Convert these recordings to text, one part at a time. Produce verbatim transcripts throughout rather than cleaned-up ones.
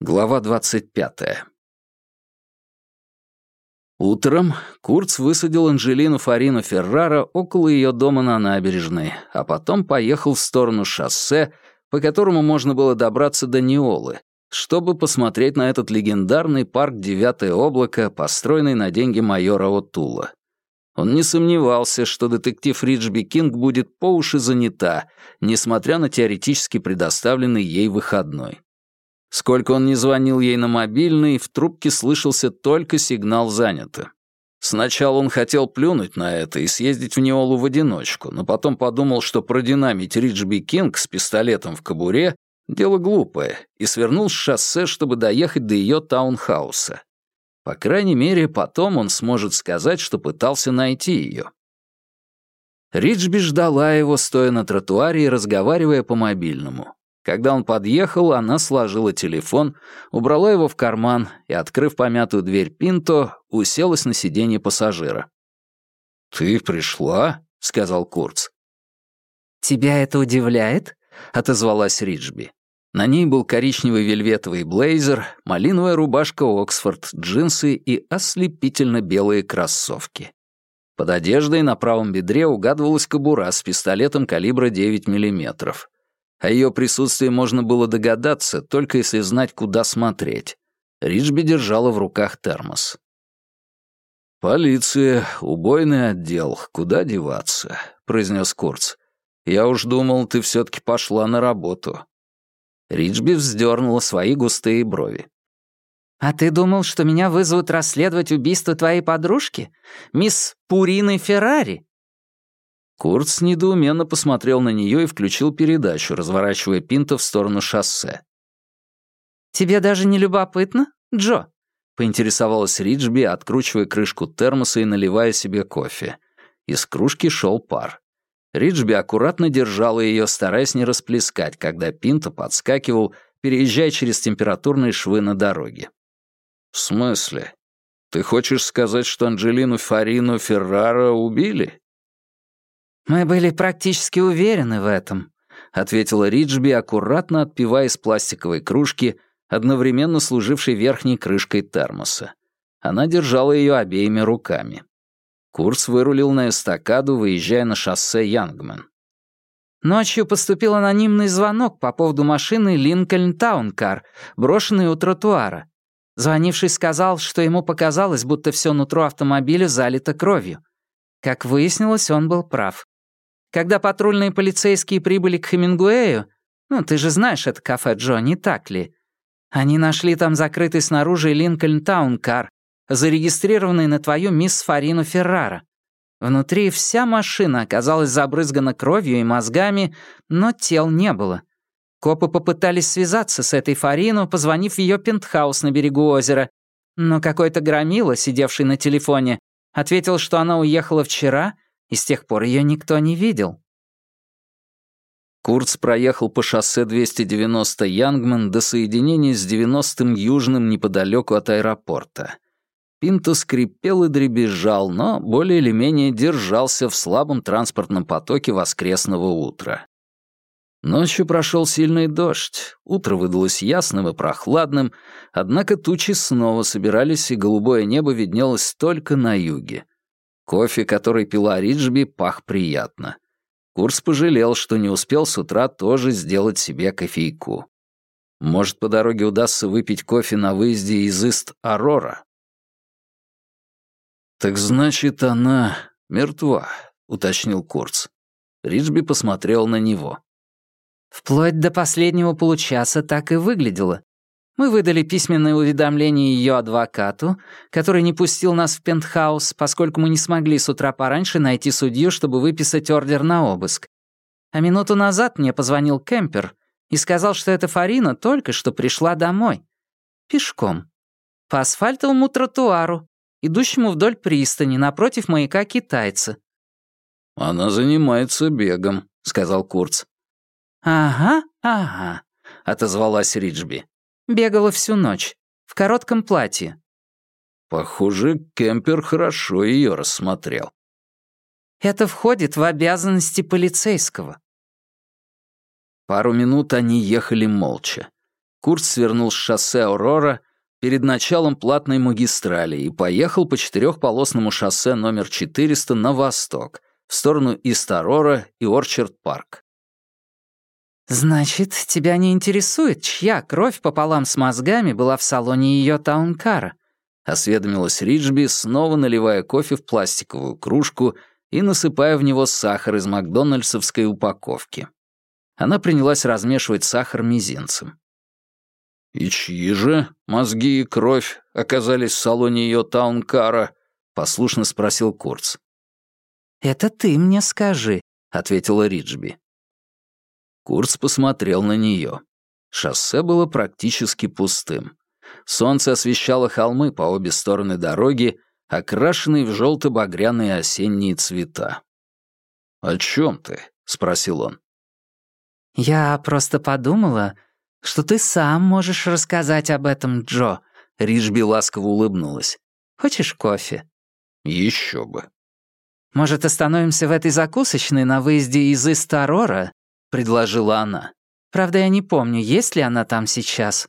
Глава двадцать пятая. Утром Курц высадил Анджелину Фарину Феррара около ее дома на набережной, а потом поехал в сторону шоссе, по которому можно было добраться до Неолы, чтобы посмотреть на этот легендарный парк «Девятое облако», построенный на деньги майора О'Тула. Он не сомневался, что детектив Риджби Кинг будет по уши занята, несмотря на теоретически предоставленный ей выходной. Сколько он ни звонил ей на мобильный, в трубке слышался только сигнал «занято». Сначала он хотел плюнуть на это и съездить в Неолу в одиночку, но потом подумал, что продинамить Риджби Кинг с пистолетом в кобуре — дело глупое, и свернул с шоссе, чтобы доехать до ее таунхауса. По крайней мере, потом он сможет сказать, что пытался найти ее. Риджби ждала его, стоя на тротуаре и разговаривая по мобильному. Когда он подъехал, она сложила телефон, убрала его в карман и, открыв помятую дверь Пинто, уселась на сиденье пассажира. «Ты пришла?» — сказал Курц. «Тебя это удивляет?» — отозвалась Риджби. На ней был коричневый вельветовый блейзер, малиновая рубашка Оксфорд, джинсы и ослепительно белые кроссовки. Под одеждой на правом бедре угадывалась кобура с пистолетом калибра девять миллиметров. О ее присутствии можно было догадаться, только если знать, куда смотреть. Риджби держала в руках термос. «Полиция, убойный отдел, куда деваться?» — произнес Курц. «Я уж думал, ты все-таки пошла на работу». Риджби вздернула свои густые брови. «А ты думал, что меня вызовут расследовать убийство твоей подружки, мисс Пурины Феррари?» Курц недоуменно посмотрел на нее и включил передачу, разворачивая Пинто в сторону шоссе. «Тебе даже не любопытно, Джо?» — поинтересовалась Риджби, откручивая крышку термоса и наливая себе кофе. Из кружки шел пар. Риджби аккуратно держала ее, стараясь не расплескать, когда Пинто подскакивал, переезжая через температурные швы на дороге. «В смысле? Ты хочешь сказать, что Анджелину Фарину Феррара убили?» «Мы были практически уверены в этом», — ответила Риджби, аккуратно отпивая из пластиковой кружки, одновременно служившей верхней крышкой термоса. Она держала ее обеими руками. Курц вырулил на эстакаду, выезжая на шоссе Янгмен. «Ночью поступил анонимный звонок по поводу машины Линкольн Таункар, брошенной у тротуара. Звонивший сказал, что ему показалось, будто все нутро автомобиля залито кровью. Как выяснилось, он был прав. Когда патрульные полицейские прибыли к Хемингуэю, ну, ты же знаешь это кафе, Джо, не так ли? Они нашли там закрытый снаружи Линкольн Таункар, зарегистрированный на твою мисс Фарину Феррара. Внутри вся машина оказалась забрызгана кровью и мозгами, но тел не было. Копы попытались связаться с этой Фарину, позвонив в ее пентхаус на берегу озера, но какой-то громила, сидевший на телефоне, ответил, что она уехала вчера, и с тех пор ее никто не видел. Курц проехал по шоссе двести девяносто Янгмен до соединения с девяностым Южным неподалеку от аэропорта. Пинто скрипел и дребезжал, но более или менее держался в слабом транспортном потоке воскресного утра. Ночью прошел сильный дождь, утро выдалось ясным и прохладным, однако тучи снова собирались, и голубое небо виднелось только на юге. Кофе, который пила Риджби, пах приятно. Курц пожалел, что не успел с утра тоже сделать себе кофейку. Может, по дороге удастся выпить кофе на выезде из Ист-Арора? «Так значит, она мертва», — уточнил Курц. Риджби посмотрел на него. «Вплоть до последнего получаса так и выглядело. Мы выдали письменное уведомление ее адвокату, который не пустил нас в пентхаус, поскольку мы не смогли с утра пораньше найти судью, чтобы выписать ордер на обыск. А минуту назад мне позвонил Кемпер и сказал, что эта Фарина только что пришла домой. Пешком. По асфальтовому тротуару, идущему вдоль пристани, напротив маяка китайца». «Она занимается бегом», — сказал Курц. «Ага, ага», — отозвалась Риджби. «Бегала всю ночь. В коротком платье». Похоже, Кемпер хорошо ее рассмотрел. «Это входит в обязанности полицейского». Пару минут они ехали молча. Курт свернул с шоссе Аурора перед началом платной магистрали и поехал по четырехполосному шоссе номер четыреста на восток, в сторону Ист-Арора и Орчард-парк. «Значит, тебя не интересует, чья кровь пополам с мозгами была в салоне ее таункара?» — осведомилась Риджби, снова наливая кофе в пластиковую кружку и насыпая в него сахар из макдональдсовской упаковки. Она принялась размешивать сахар мизинцем. «И чьи же мозги и кровь оказались в салоне ее таункара?» — послушно спросил Курц. «Это ты мне скажи», — ответила Риджби. Курц посмотрел на нее. Шоссе было практически пустым. Солнце освещало холмы по обе стороны дороги, окрашенные в желто-багряные осенние цвета. «О чем ты?» — спросил он. «Я просто подумала, что ты сам можешь рассказать об этом, Джо», — Риджби ласково улыбнулась. «Хочешь кофе?» «Еще бы». «Может, остановимся в этой закусочной на выезде из Ист-Арора?» — предложила она. «Правда, я не помню, есть ли она там сейчас».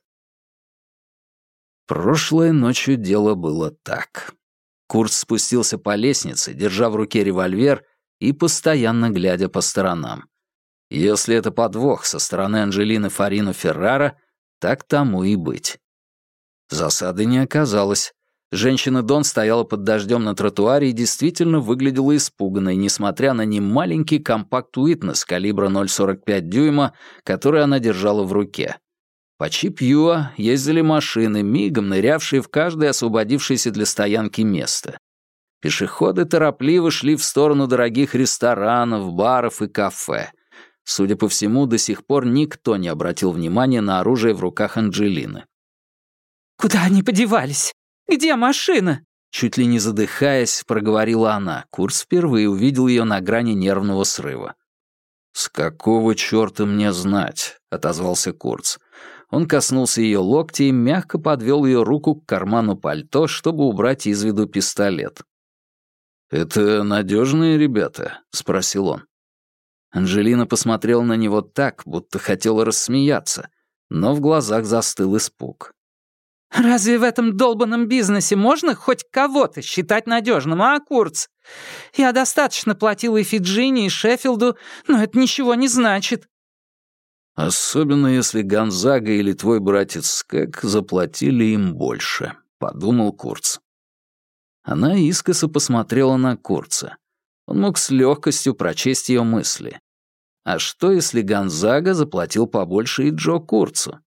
Прошлой ночью дело было так. Курт спустился по лестнице, держа в руке револьвер и постоянно глядя по сторонам. Если это подвох со стороны Анджелины Фарино Феррара, так тому и быть. Засады не оказалось. Женщина Дон стояла под дождем на тротуаре и действительно выглядела испуганной, несмотря на немаленький компакт-уитнес калибра ноль сорок пять дюйма, который она держала в руке. По Чипьюа ездили машины, мигом нырявшие в каждое освободившееся для стоянки место. Пешеходы торопливо шли в сторону дорогих ресторанов, баров и кафе. Судя по всему, до сих пор никто не обратил внимания на оружие в руках Анджелины. «Куда они подевались? Где машина?» Чуть ли не задыхаясь, проговорила она. Курц впервые увидел ее на грани нервного срыва. «С какого чёрта мне знать?» — отозвался Курц. Он коснулся ее локтя и мягко подвел ее руку к карману пальто, чтобы убрать из виду пистолет. «Это надежные ребята?» — спросил он. Анджелина посмотрела на него так, будто хотела рассмеяться, но в глазах застыл испуг. «Разве в этом долбанном бизнесе можно хоть кого-то считать надежным, а, Курц? Я достаточно платила и Фиджини, и Шеффилду, но это ничего не значит». «Особенно если Гонзага или твой братец Скэг заплатили им больше», — подумал Курц. Она искоса посмотрела на Курца. Он мог с легкостью прочесть ее мысли. А что, если Гонзага заплатил побольше и Джо Курцу?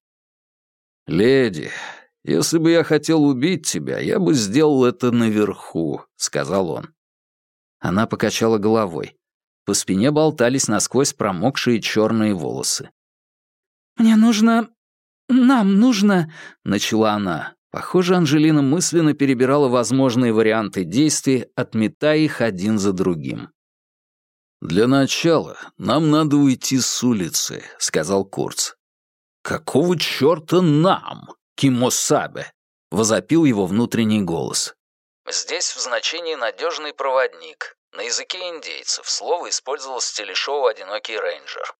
«Леди, если бы я хотел убить тебя, я бы сделал это наверху», — сказал он. Она покачала головой. По спине болтались насквозь промокшие черные волосы. «Мне нужно... нам нужно...» — начала она. Похоже, Анджелина мысленно перебирала возможные варианты действий, отметая их один за другим. «Для начала нам надо уйти с улицы», — сказал Курц. «Какого чёрта нам, Кимосабе?» — возопил его внутренний голос. Здесь в значении «надежный проводник». На языке индейцев слово использовалось в телешоу «Одинокий рейнджер».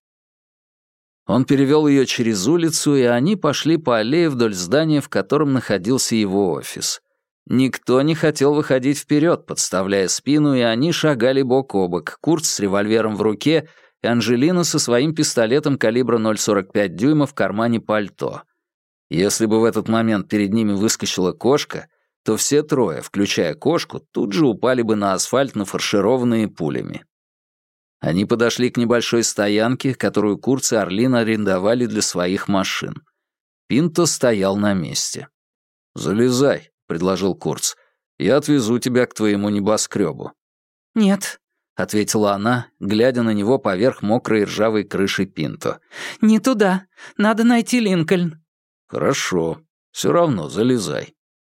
Он перевел ее через улицу, и они пошли по аллее вдоль здания, в котором находился его офис. Никто не хотел выходить вперед, подставляя спину, и они шагали бок о бок, Курт с револьвером в руке и Анджелина со своим пистолетом калибра ноль сорок пять дюйма в кармане пальто. Если бы в этот момент перед ними выскочила кошка, то все трое, включая кошку, тут же упали бы на асфальт, нафаршированные пулями. Они подошли к небольшой стоянке, которую Курц и Орлин арендовали для своих машин. Пинто стоял на месте. «Залезай», — предложил Курц. «Я отвезу тебя к твоему небоскребу». «Нет», — ответила она, глядя на него поверх мокрой ржавой крыши Пинто. «Не туда. Надо найти Линкольн». «Хорошо. Все равно залезай».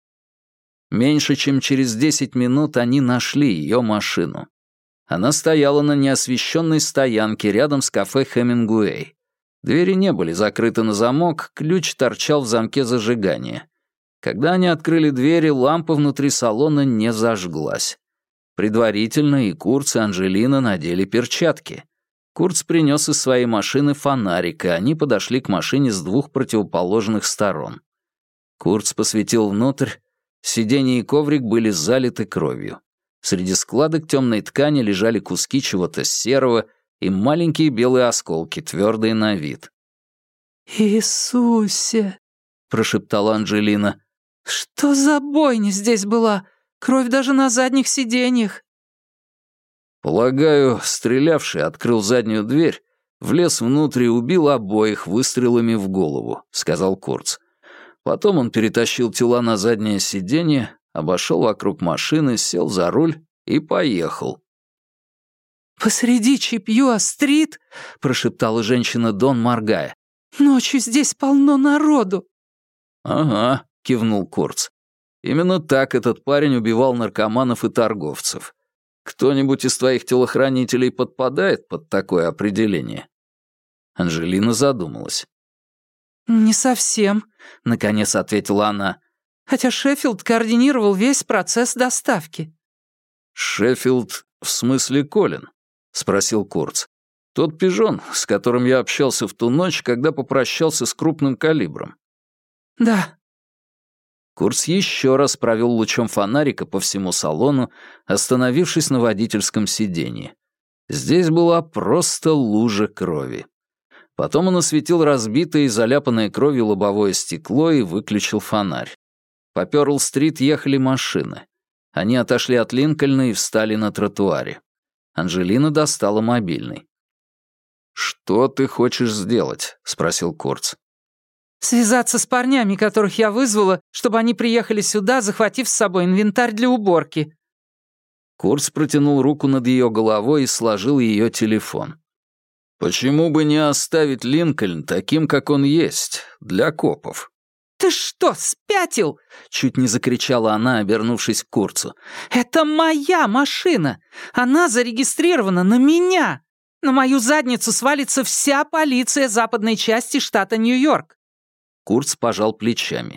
Меньше чем через десять минут они нашли ее машину. Она стояла на неосвещенной стоянке рядом с кафе «Хемингуэй». Двери не были закрыты на замок, ключ торчал в замке зажигания. Когда они открыли двери, лампа внутри салона не зажглась. Предварительно и Курц, и Анджелина надели перчатки. Курц принес из своей машины фонарик, и они подошли к машине с двух противоположных сторон. Курц посветил внутрь. Сиденье и коврик были залиты кровью. Среди складок темной ткани лежали куски чего-то серого и маленькие белые осколки, твердые на вид. «Иисусе!» — прошептала Анджелина. «Что за бойня здесь была? Кровь даже на задних сиденьях!» Полагаю, стрелявший открыл заднюю дверь, влез внутрь и убил обоих выстрелами в голову», — сказал Курц. Потом он перетащил тела на заднее сиденье, обошел вокруг машины, сел за руль и поехал. «Посреди Чипьюа-стрит?» — прошептала женщина Дон, моргая. «Ночью здесь полно народу». «Ага», — кивнул Курц. «Именно так этот парень убивал наркоманов и торговцев. Кто-нибудь из твоих телохранителей подпадает под такое определение?» Анджелина задумалась. «Не совсем», — наконец ответила она. «Хотя Шеффилд координировал весь процесс доставки». «Шеффилд в смысле Колин?» — спросил Курц. «Тот пижон, с которым я общался в ту ночь, когда попрощался с крупным калибром». «Да». Курц еще раз провел лучом фонарика по всему салону, остановившись на водительском сиденье. Здесь была просто лужа крови. Потом он осветил разбитое и заляпанное кровью лобовое стекло и выключил фонарь. По Пёрл-стрит ехали машины. Они отошли от Линкольна и встали на тротуаре. Анджелина достала мобильный. «Что ты хочешь сделать?» — спросил Курц. «Связаться с парнями, которых я вызвала, чтобы они приехали сюда, захватив с собой инвентарь для уборки». Курц протянул руку над ее головой и сложил ее телефон. «Почему бы не оставить Линкольн таким, как он есть, для копов?» «Ты что, спятил?» — чуть не закричала она, обернувшись к Курцу. «Это моя машина! Она зарегистрирована на меня! На мою задницу свалится вся полиция западной части штата Нью-Йорк!» Курц пожал плечами.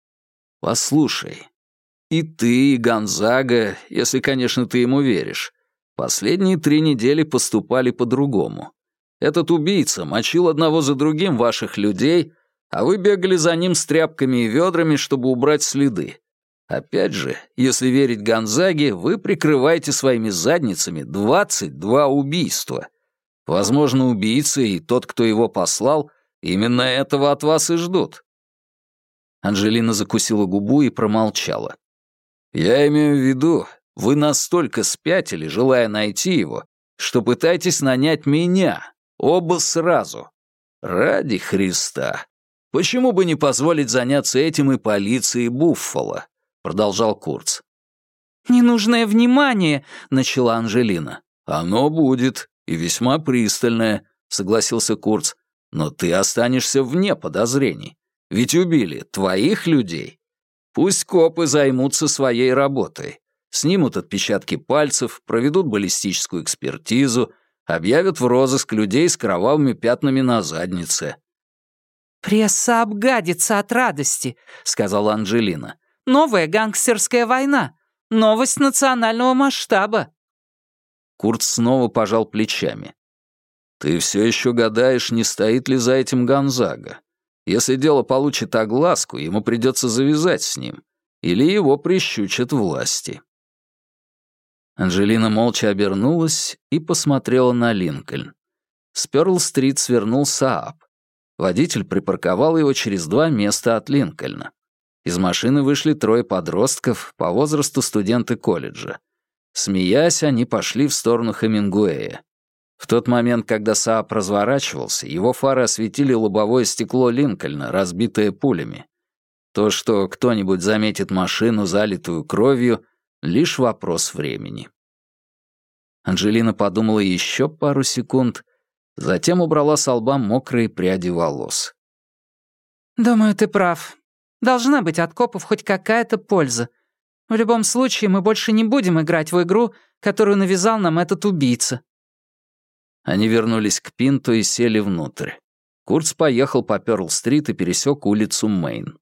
«Послушай, и ты, и Гонзага, если, конечно, ты ему веришь, последние три недели поступали по-другому. Этот убийца мочил одного за другим ваших людей, а вы бегали за ним с тряпками и ведрами, чтобы убрать следы. Опять же, если верить Гонзаге, вы прикрываете своими задницами двадцать два убийства. Возможно, убийца и тот, кто его послал, именно этого от вас и ждут». Анджелина закусила губу и промолчала. «Я имею в виду, вы настолько спятили, желая найти его, что пытаетесь нанять меня, оба сразу. Ради Христа. Почему бы не позволить заняться этим и полиции Буффало?» — продолжал Курц. «Ненужное внимание», — начала Анджелина. «Оно будет, и весьма пристальное», — согласился Курц. «Но ты останешься вне подозрений. Ведь убили твоих людей. Пусть копы займутся своей работой. Снимут отпечатки пальцев, проведут баллистическую экспертизу, объявят в розыск людей с кровавыми пятнами на заднице». «Пресса обгадится от радости», — сказала Анджелина. «Новая гангстерская война. Новость национального масштаба». Курц снова пожал плечами. «Ты все еще гадаешь, не стоит ли за этим Гонзага. Если дело получит огласку, ему придется завязать с ним, или его прищучат власти». Анджелина молча обернулась и посмотрела на Линкольн. С Пёрл-стрит свернул Сааб. Водитель припарковал его через два места от Линкольна. Из машины вышли трое подростков, по возрасту студенты колледжа. Смеясь, они пошли в сторону Хемингуэя. В тот момент, когда Сааб разворачивался, его фары осветили лобовое стекло Линкольна, разбитое пулями. То, что кто-нибудь заметит машину, залитую кровью, лишь вопрос времени. Анджелина подумала еще пару секунд, затем убрала с лба мокрые пряди волос. «Думаю, ты прав. Должна быть от копов хоть какая-то польза. В любом случае, мы больше не будем играть в игру, которую навязал нам этот убийца». Они вернулись к Пинто и сели внутрь. Курц поехал по Пёрл-стрит и пересек улицу Мэйн.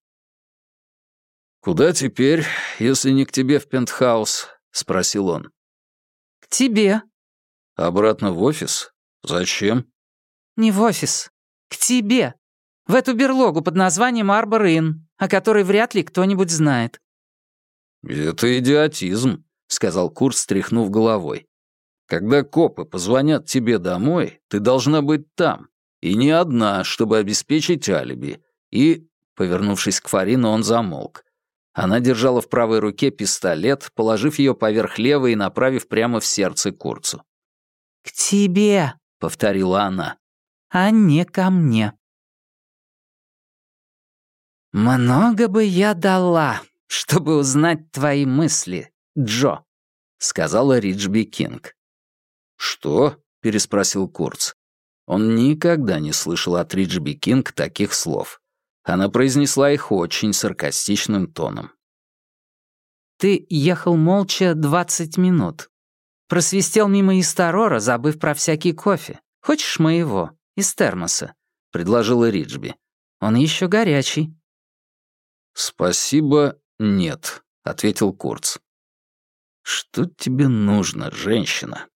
«Куда теперь, если не к тебе в пентхаус?» — спросил он. «К тебе». «Обратно в офис? «Зачем?» «Не в офис. К тебе. В эту берлогу под названием Арбор-Инн, о которой вряд ли кто-нибудь знает». «Это идиотизм», — сказал Курт, стряхнув головой. «Когда копы позвонят тебе домой, ты должна быть там. И не одна, чтобы обеспечить алиби. И...» Повернувшись к Фарину, он замолк. Она держала в правой руке пистолет, положив ее поверх левой и направив прямо в сердце Курцу. «К тебе», — повторила она, — «а не ко мне». «Много бы я дала, чтобы узнать твои мысли, Джо», — сказала Риджби Кинг. «Что?» — переспросил Курц. Он никогда не слышал от Риджби Кинг таких слов. Она произнесла их очень саркастичным тоном. «Ты ехал молча двадцать минут. Просвистел мимо Истарора, забыв про всякий кофе. Хочешь моего, из термоса?» — предложила Риджби. «Он еще горячий». «Спасибо, нет», — ответил Курц. «Что тебе нужно, женщина?»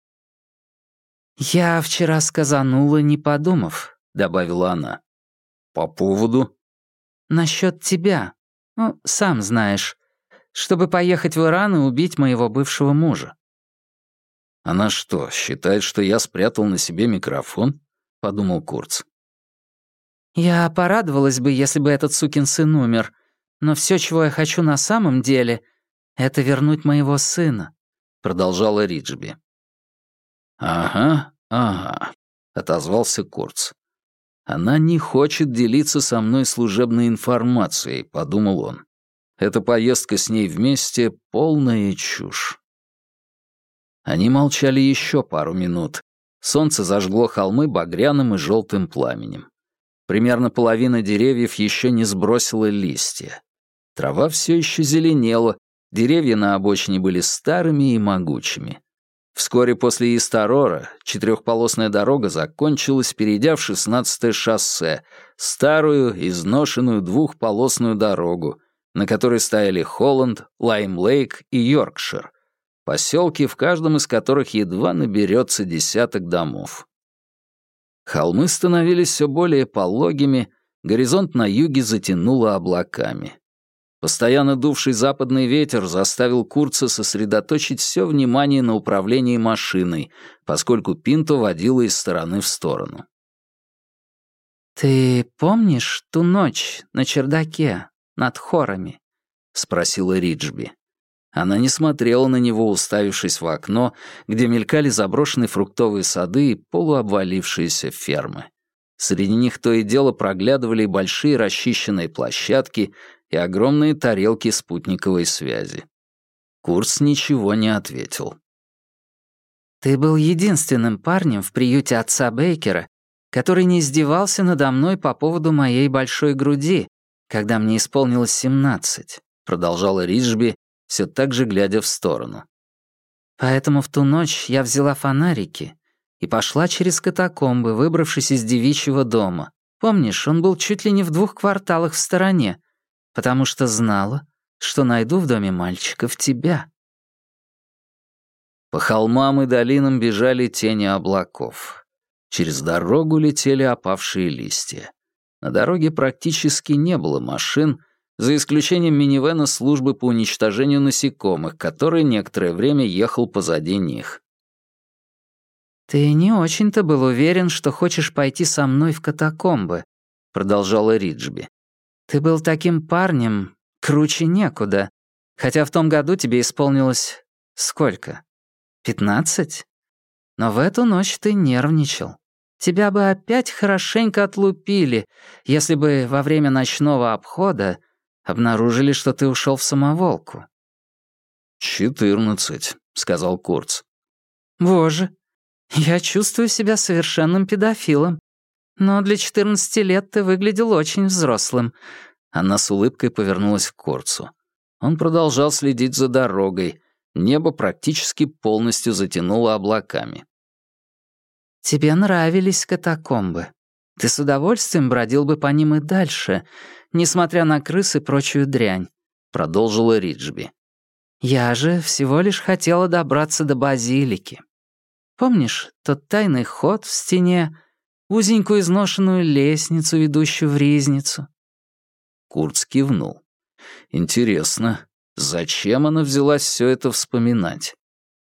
«Я вчера сказанула, не подумав», — добавила она. «По поводу?» «Насчет тебя. Ну, сам знаешь. Чтобы поехать в Иран и убить моего бывшего мужа». «Она что, считает, что я спрятал на себе микрофон?» — подумал Курц. «Я порадовалась бы, если бы этот сукин сын умер. Но все, чего я хочу на самом деле, это вернуть моего сына», — продолжала Риджби. «Ага, ага», — отозвался Курц. «Она не хочет делиться со мной служебной информацией», — подумал он. «Эта поездка с ней вместе — полная чушь». Они молчали еще пару минут. Солнце зажгло холмы багряным и желтым пламенем. Примерно половина деревьев еще не сбросила листья. Трава все еще зеленела, деревья на обочине были старыми и могучими. Вскоре после Истарора четырехполосная дорога закончилась, перейдя в шестнадцатое шоссе, старую, изношенную двухполосную дорогу, на которой стояли Холланд, Лайм-Лейк и Йоркшир, поселки, в каждом из которых едва наберется десяток домов. Холмы становились все более пологими, горизонт на юге затянуло облаками. Постоянно дувший западный ветер заставил Курца сосредоточить все внимание на управлении машиной, поскольку Пинто водила из стороны в сторону. «Ты помнишь ту ночь на чердаке над хорами?» — спросила Риджби. Она не смотрела на него, уставившись в окно, где мелькали заброшенные фруктовые сады и полуобвалившиеся фермы. Среди них то и дело проглядывали большие расчищенные площадки и огромные тарелки спутниковой связи. Курц ничего не ответил. «Ты был единственным парнем в приюте отца Бейкера, который не издевался надо мной по поводу моей большой груди, когда мне исполнилось семнадцать», — продолжала Риджби, все так же глядя в сторону. «Поэтому в ту ночь я взяла фонарики и пошла через катакомбы, выбравшись из девичьего дома. Помнишь, он был чуть ли не в двух кварталах в стороне, потому что знала, что найду в доме мальчиков тебя». По холмам и долинам бежали тени облаков. Через дорогу летели опавшие листья. На дороге практически не было машин, за исключением минивэна службы по уничтожению насекомых, который некоторое время ехал позади них. «Ты не очень-то был уверен, что хочешь пойти со мной в катакомбы», — продолжала Риджби. «Ты был таким парнем, круче некуда, хотя в том году тебе исполнилось сколько? Пятнадцать? Но в эту ночь ты нервничал. Тебя бы опять хорошенько отлупили, если бы во время ночного обхода обнаружили, что ты ушел в самоволку». «Четырнадцать», — сказал Курц. «Боже, я чувствую себя совершенным педофилом. Но для четырнадцати лет ты выглядел очень взрослым». Она с улыбкой повернулась к Курцу. Он продолжал следить за дорогой. Небо практически полностью затянуло облаками. «Тебе нравились катакомбы. Ты с удовольствием бродил бы по ним и дальше, несмотря на крыс и прочую дрянь», — продолжила Риджби. «Я же всего лишь хотела добраться до базилики. Помнишь тот тайный ход в стене, узенькую изношенную лестницу, ведущую в ризницу?» Курц кивнул. «Интересно, зачем она взялась все это вспоминать?»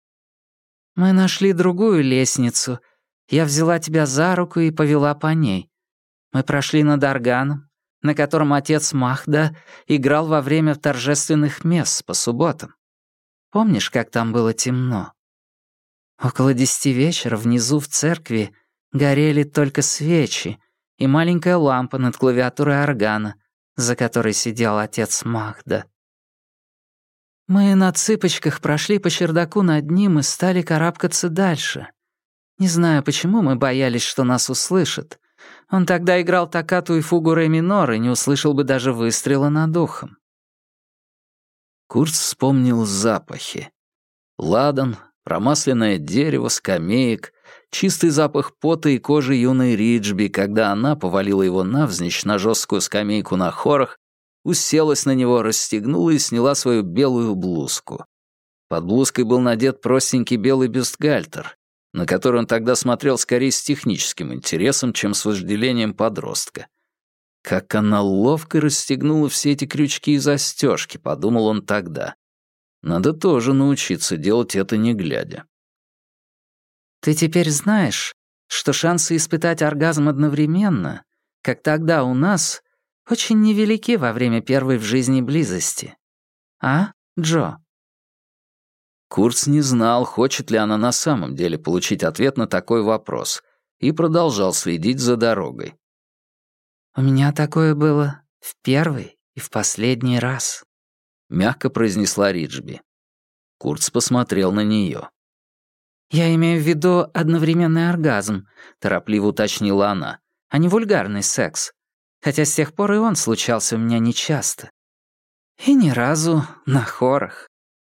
«Мы нашли другую лестницу. Я взяла тебя за руку и повела по ней. Мы прошли над органом, на котором отец Махда играл во время торжественных месс по субботам. Помнишь, как там было темно? Около десяти вечера внизу в церкви горели только свечи и маленькая лампа над клавиатурой органа, за которой сидел отец Махда. Мы на цыпочках прошли по чердаку над ним и стали карабкаться дальше. Не знаю, почему мы боялись, что нас услышат. Он тогда играл токкату и фугу ре минор и не услышал бы даже выстрела над ухом». Курц вспомнил запахи. Ладан, промасленное дерево, скамеек, чистый запах пота и кожи юной Риджби, когда она повалила его навзничь на жесткую скамейку на хорах, уселась на него, расстегнула и сняла свою белую блузку. Под блузкой был надет простенький белый бюстгальтер, на который он тогда смотрел скорее с техническим интересом, чем с вожделением подростка. «Как она ловко расстегнула все эти крючки и застежки», — подумал он тогда. «Надо тоже научиться делать это не глядя». «Ты теперь знаешь, что шансы испытать оргазм одновременно, как тогда у нас, очень невелики во время первой в жизни близости. А, Джо?» Курц не знал, хочет ли она на самом деле получить ответ на такой вопрос, и продолжал следить за дорогой. «У меня такое было в первый и в последний раз», — мягко произнесла Риджби. Курц посмотрел на нее. «Я имею в виду одновременный оргазм», — торопливо уточнила она, «а не вульгарный секс. Хотя с тех пор и он случался у меня нечасто. И ни разу на хорах».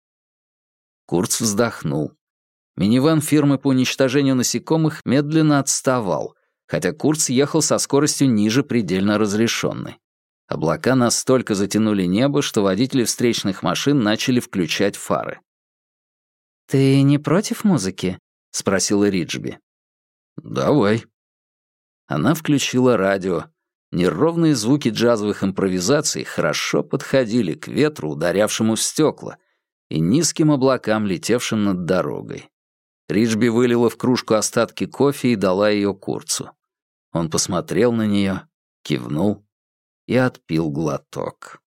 Курц вздохнул. Минивэн фирмы по уничтожению насекомых медленно отставал, хотя Курц ехал со скоростью ниже предельно разрешенной. Облака настолько затянули небо, что водители встречных машин начали включать фары. «Ты не против музыки?» — спросила Риджби. «Давай». Она включила радио. Неровные звуки джазовых импровизаций хорошо подходили к ветру, ударявшему в стекла, и низким облакам, летевшим над дорогой. Риджби вылила в кружку остатки кофе и дала ее Курцу. Он посмотрел на нее, кивнул и отпил глоток.